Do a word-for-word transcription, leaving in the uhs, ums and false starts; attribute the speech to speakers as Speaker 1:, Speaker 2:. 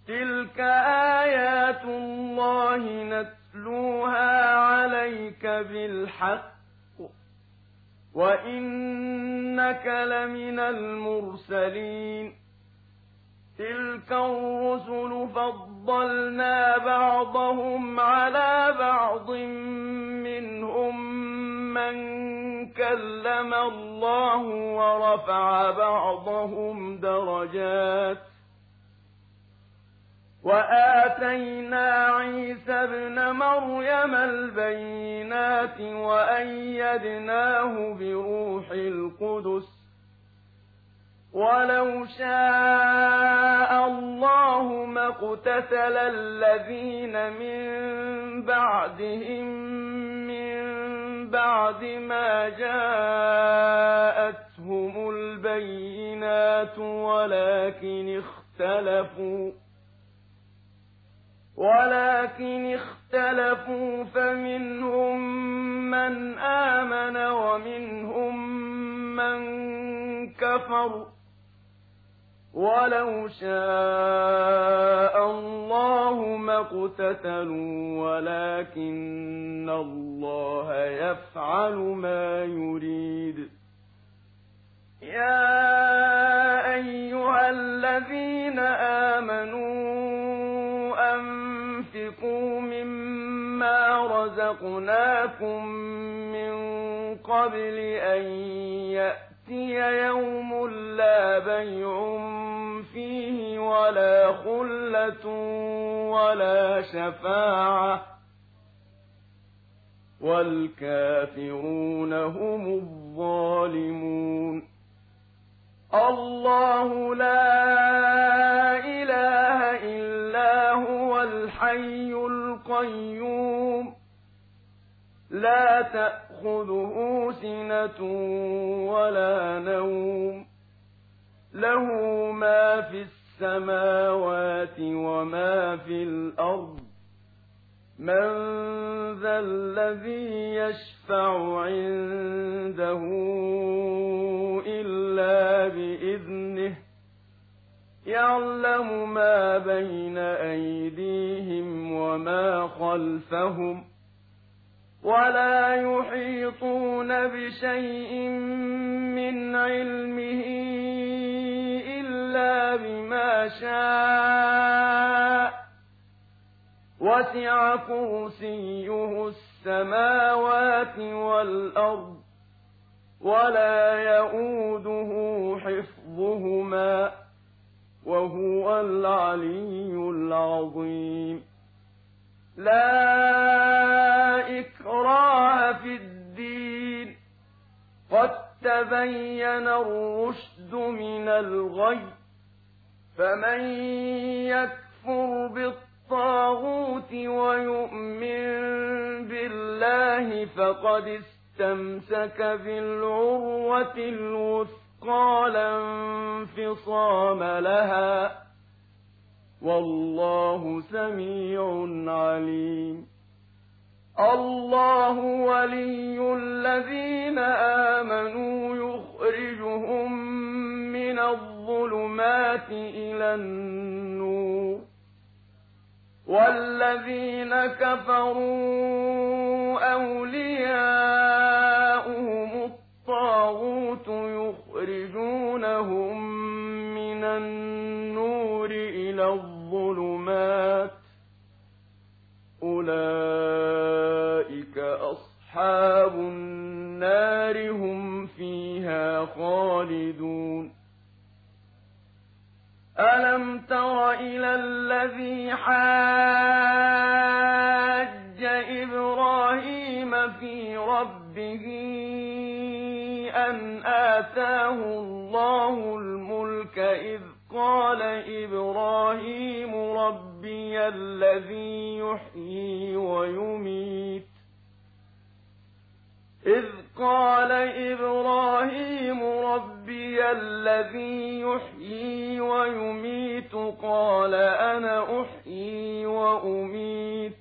Speaker 1: تلك آيات الله نتلوها عليك بالحق وإنك لمن المرسلين تلك الرسل فضلنا بعضهم على بعض منهم من كلم الله ورفع بعضهم درجات وآتينا عيسى ابن مريم البينات وأيدناه بروح القدس ولو شاء الله ما اقتتل الذين من بعدهم من بعد ما جاءتهم البينات ولكن اختلفوا ولكن اختلفوا فمنهم من آمن ومنهم من كفر ولو شاء الله ما اقتتلوا ولكن الله يفعل ما يريد يا أيها الذين آمنوا أنفقوا مما رزقناكم من قبل أن يأتي يوم لا بيع فيه ولا خلة ولا شفاعة والكافرون هم الظالمون الله لا إله إلا هو الحي القيوم لا تأخذه سنة ولا نوم له ما في السماوات وما في الأرض من ذا الذي يشفع عنده إلا بإذنه يعلم ما بين أيديهم وما خلفهم ولا يحيطون بشيء من علمه إلا بما شاء وسع كرسيه السماوات والأرض ولا يئوده حفظهما وهو العلي العظيم لا إكراه في الدين قد تبين الرشد من الغي فمن يكفر بالطاغوت ويؤمن بالله فقد استمسك بالعروة الوثقى لا انفصام لها والله سميع عليم الله ولي الذين آمنوا يخرجهم من الظلمات إلى النور والذين كفروا أولياؤهم الطاغوت يخرجونهم من النور إلى الظلمات أولئك أصحاب النار هم فيها خالدون ألم تر إلى الذي حاج إبراهيم في ربه أن آتاه الله الملك إذ قال إبراهيم ربي الذي يحيي ويميت إذ قال إبراهيم ربي الذي يحيي ويميت قال أنا أحيي وأميت